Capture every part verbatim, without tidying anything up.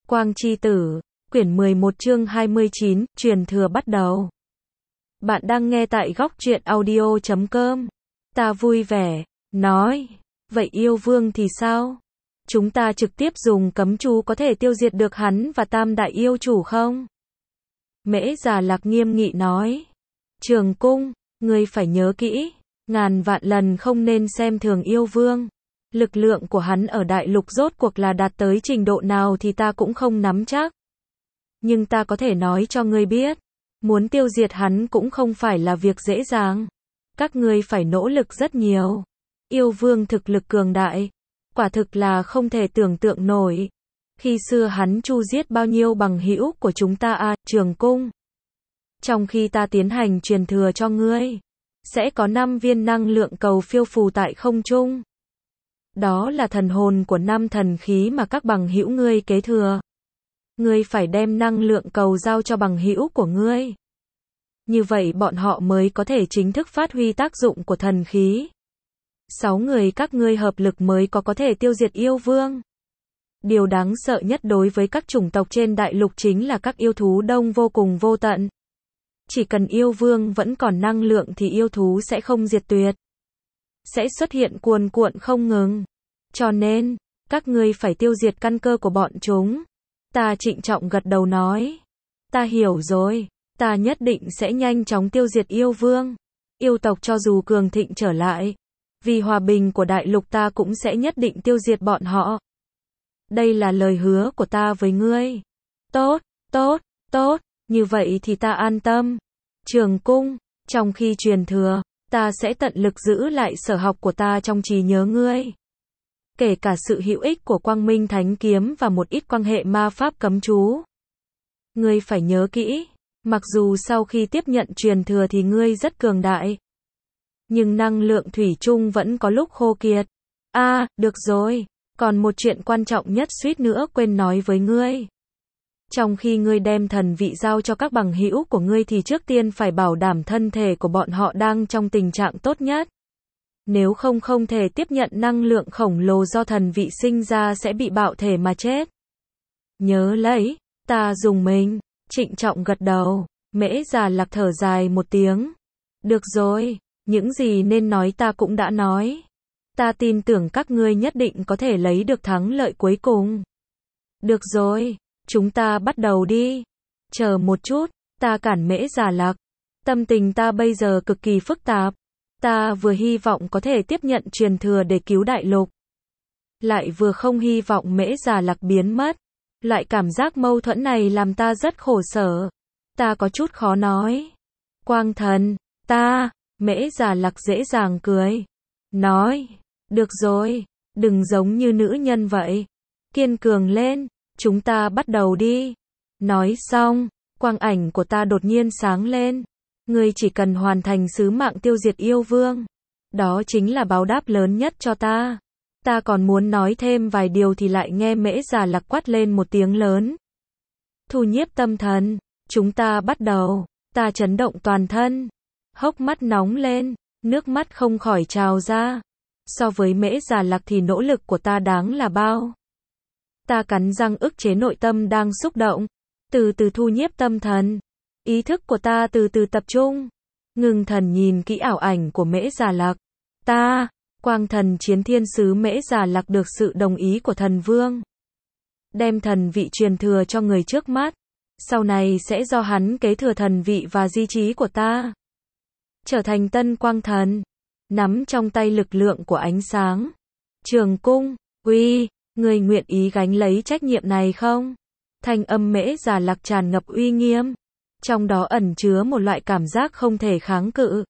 Quang Chi Tử, quyển mười một chương hai mươi chín, truyền thừa bắt đầu. Bạn đang nghe tại góc truyện audio chấm com. Ta vui vẻ, nói, vậy yêu vương thì sao? Chúng ta trực tiếp dùng cấm chú có thể tiêu diệt được hắn và tam đại yêu chủ không? Mễ Già Lạc nghiêm nghị nói. Trường Cung, ngươi phải nhớ kỹ, ngàn vạn lần không nên xem thường yêu vương. Lực lượng của hắn ở đại lục rốt cuộc là đạt tới trình độ nào thì ta cũng không nắm chắc. Nhưng ta có thể nói cho ngươi biết, muốn tiêu diệt hắn cũng không phải là việc dễ dàng. Các ngươi phải nỗ lực rất nhiều. Yêu vương thực lực cường đại, quả thực là không thể tưởng tượng nổi. Khi xưa hắn chu giết bao nhiêu bằng hữu của chúng ta à, Trường Cung. Trong khi ta tiến hành truyền thừa cho ngươi, sẽ có năm viên năng lượng cầu phiêu phù tại không trung. Đó là thần hồn của năm thần khí mà các bằng hữu ngươi kế thừa. Ngươi phải đem năng lượng cầu giao cho bằng hữu của ngươi. Như vậy bọn họ mới có thể chính thức phát huy tác dụng của thần khí. Sáu người các ngươi hợp lực mới có có thể tiêu diệt yêu vương. Điều đáng sợ nhất đối với các chủng tộc trên đại lục chính là các yêu thú đông vô cùng vô tận. Chỉ cần yêu vương vẫn còn năng lượng thì yêu thú sẽ không diệt tuyệt. Sẽ xuất hiện cuồn cuộn không ngừng. Cho nên, các ngươi phải tiêu diệt căn cơ của bọn chúng. Ta trịnh trọng gật đầu nói. Ta hiểu rồi, ta nhất định sẽ nhanh chóng tiêu diệt yêu vương. Yêu tộc cho dù cường thịnh trở lại, vì hòa bình của đại lục ta cũng sẽ nhất định tiêu diệt bọn họ. Đây là lời hứa của ta với ngươi. Tốt, tốt, tốt, như vậy thì ta an tâm. Trường Cung, trong khi truyền thừa, ta sẽ tận lực giữ lại sở học của ta trong trí nhớ ngươi. Kể cả sự hữu ích của Quang Minh Thánh Kiếm và một ít quan hệ ma pháp cấm chú. Ngươi phải nhớ kỹ, mặc dù sau khi tiếp nhận truyền thừa thì ngươi rất cường đại, nhưng năng lượng thủy chung vẫn có lúc khô kiệt. A, à, được rồi, còn một chuyện quan trọng nhất suýt nữa quên nói với ngươi. Trong khi ngươi đem thần vị giao cho các bằng hữu của ngươi thì trước tiên phải bảo đảm thân thể của bọn họ đang trong tình trạng tốt nhất. Nếu không không thể tiếp nhận năng lượng khổng lồ do thần vị sinh ra sẽ bị bạo thể mà chết. Nhớ lấy, ta dùng mình, trịnh trọng gật đầu, Mễ Già Lạc thở dài một tiếng. Được rồi, những gì nên nói ta cũng đã nói. Ta tin tưởng các ngươi nhất định có thể lấy được thắng lợi cuối cùng. Được rồi, chúng ta bắt đầu đi. Chờ một chút, ta cản Mễ Già Lạc. Tâm tình ta bây giờ cực kỳ phức tạp. Ta vừa hy vọng có thể tiếp nhận truyền thừa để cứu đại lục, lại vừa không hy vọng Mễ Già Lạc biến mất. Loại cảm giác mâu thuẫn này làm ta rất khổ sở. Ta có chút khó nói. Quang Thần, ta, Mễ Già Lạc dễ dàng cười. Nói, được rồi, đừng giống như nữ nhân vậy. Kiên cường lên, chúng ta bắt đầu đi. Nói xong, quang ảnh của ta đột nhiên sáng lên. Ngươi chỉ cần hoàn thành sứ mạng tiêu diệt yêu vương. Đó chính là báo đáp lớn nhất cho ta. Ta còn muốn nói thêm vài điều thì lại nghe Mễ Già Lạc quát lên một tiếng lớn. Thu nhiếp tâm thần, chúng ta bắt đầu. Ta chấn động toàn thân, hốc mắt nóng lên, nước mắt không khỏi trào ra. So với Mễ Già Lạc thì nỗ lực của ta đáng là bao. Ta cắn răng ức chế nội tâm đang xúc động, từ từ thu nhiếp tâm thần. Ý thức của ta từ từ tập trung, ngưng thần nhìn kỹ ảo ảnh của Mễ Già Lạc. Ta, Quang Thần Chiến Thiên Sứ Mễ Già Lạc được sự đồng ý của thần vương. Đem thần vị truyền thừa cho người trước mắt. Sau này sẽ do hắn kế thừa thần vị và di trí của ta. Trở thành tân Quang Thần. Nắm trong tay lực lượng của ánh sáng. Trường Cung, uy, người nguyện ý gánh lấy trách nhiệm này không? Thanh âm Mễ Già Lạc tràn ngập uy nghiêm. Trong đó ẩn chứa một loại cảm giác không thể kháng cự.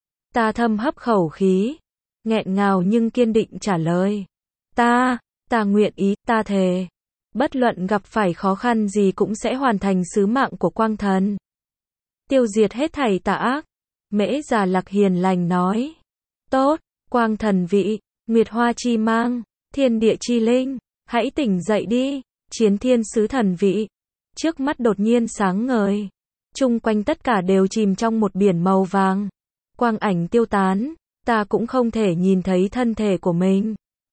Ta thâm hấp khẩu khí, nghẹn ngào nhưng kiên định trả lời. Ta, ta nguyện ý, ta thề. Bất luận gặp phải khó khăn gì cũng sẽ hoàn thành sứ mạng của Quang Thần. Tiêu diệt hết thảy tà ác. Mễ Già Lạc hiền lành nói. Tốt, Quang Thần vị, Nguyệt Hoa Chi Mang, Thiên Địa Chi Linh, hãy tỉnh dậy đi, Chiến Thiên Sứ thần vị. Trước mắt đột nhiên sáng ngời. Chung quanh tất cả đều chìm trong một biển màu vàng. Quang ảnh tiêu tán, ta cũng không thể nhìn thấy thân thể của mình.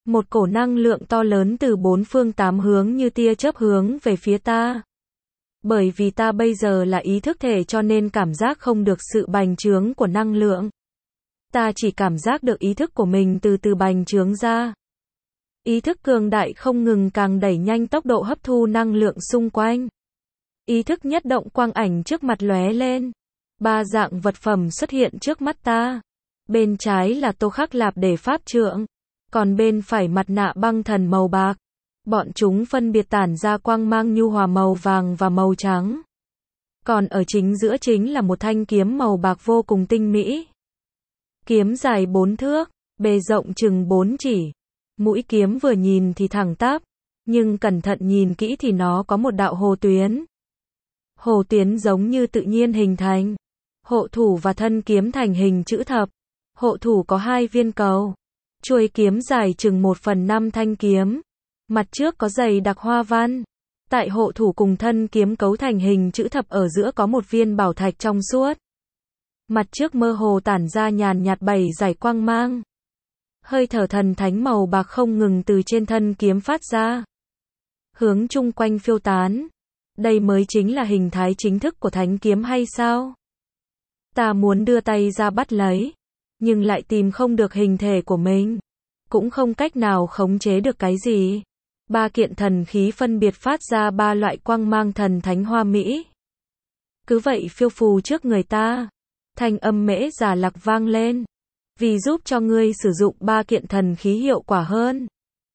Một cổ năng lượng to lớn từ bốn phương tám hướng như tia chớp hướng về phía ta. Bởi vì ta bây giờ là ý thức thể cho nên cảm giác không được sự bành trướng của năng lượng. Ta chỉ cảm giác được ý thức của mình từ từ bành trướng ra. Ý thức cường đại không ngừng càng đẩy nhanh tốc độ hấp thu năng lượng xung quanh. Ý thức nhất động quang ảnh trước mặt lóe lên. Ba dạng vật phẩm xuất hiện trước mắt ta. Bên trái là Tô Khắc Lạp Để Pháp Trượng. Còn bên phải mặt nạ băng thần màu bạc. Bọn chúng phân biệt tản ra quang mang nhu hòa màu vàng và màu trắng. Còn ở chính giữa chính là một thanh kiếm màu bạc vô cùng tinh mỹ. Kiếm dài bốn thước, bề rộng chừng bốn chỉ. Mũi kiếm vừa nhìn thì thẳng tắp, nhưng cẩn thận nhìn kỹ thì nó có một đạo hồ tuyến. Hồ tuyến giống như tự nhiên hình thành. Hộ thủ và thân kiếm thành hình chữ thập. Hộ thủ có hai viên cầu. Chuôi kiếm dài chừng một phần năm thanh kiếm. Mặt trước có dày đặc hoa văn. Tại hộ thủ cùng thân kiếm cấu thành hình chữ thập ở giữa có một viên bảo thạch trong suốt. Mặt trước mơ hồ tản ra nhàn nhạt bảy dải quang mang. Hơi thở thần thánh màu bạc không ngừng từ trên thân kiếm phát ra. Hướng chung quanh phiêu tán. Đây mới chính là hình thái chính thức của thánh kiếm hay sao? Ta muốn đưa tay ra bắt lấy. Nhưng lại tìm không được hình thể của mình. Cũng không cách nào khống chế được cái gì. Ba kiện thần khí phân biệt phát ra ba loại quang mang thần thánh hoa mỹ. Cứ vậy phiêu phù trước người ta. Thanh âm Mễ Già Lạc vang lên. Vì giúp cho ngươi sử dụng ba kiện thần khí hiệu quả hơn.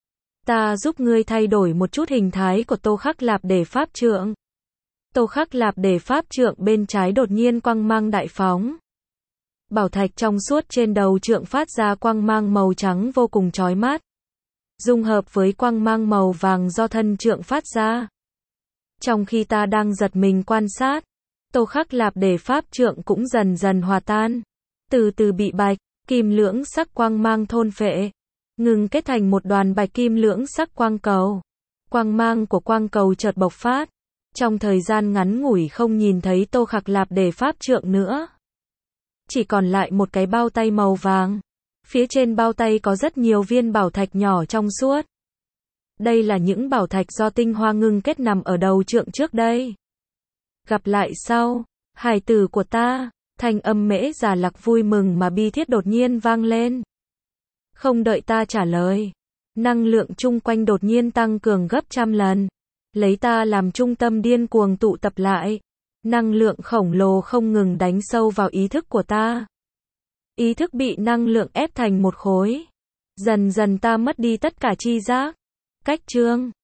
Ta giúp ngươi thay đổi một chút hình thái của Tô Khắc Lạp Để Pháp Trượng. Tô Khắc Lạp Để Pháp Trượng bên trái đột nhiên quang mang đại phóng. Bảo thạch trong suốt trên đầu trượng phát ra quang mang màu trắng vô cùng chói mắt. Dung hợp với quang mang màu vàng do thân trượng phát ra. Trong khi ta đang giật mình quan sát, Tô Khắc Lạp Để Pháp Trượng cũng dần dần hòa tan. Từ từ bị bạch, kim lưỡng sắc quang mang thôn phệ. Ngừng kết thành một đoàn bạch kim lưỡng sắc quang cầu. Quang mang của quang cầu chợt bộc phát. Trong thời gian ngắn ngủi không nhìn thấy Tô Khắc Lạp Để Pháp Trượng nữa. Chỉ còn lại một cái bao tay màu vàng. Phía trên bao tay có rất nhiều viên bảo thạch nhỏ trong suốt. Đây là những bảo thạch do tinh hoa ngưng kết nằm ở đầu trượng trước đây. Gặp lại sau, hài tử của ta, thanh âm Mễ Già Lạc vui mừng mà bi thiết đột nhiên vang lên. Không đợi ta trả lời, năng lượng chung quanh đột nhiên tăng cường gấp trăm lần. Lấy ta làm trung tâm điên cuồng tụ tập lại. Năng lượng khổng lồ không ngừng đánh sâu vào ý thức của ta. Ý thức bị năng lượng ép thành một khối. Dần dần ta mất đi tất cả tri giác. Cách chương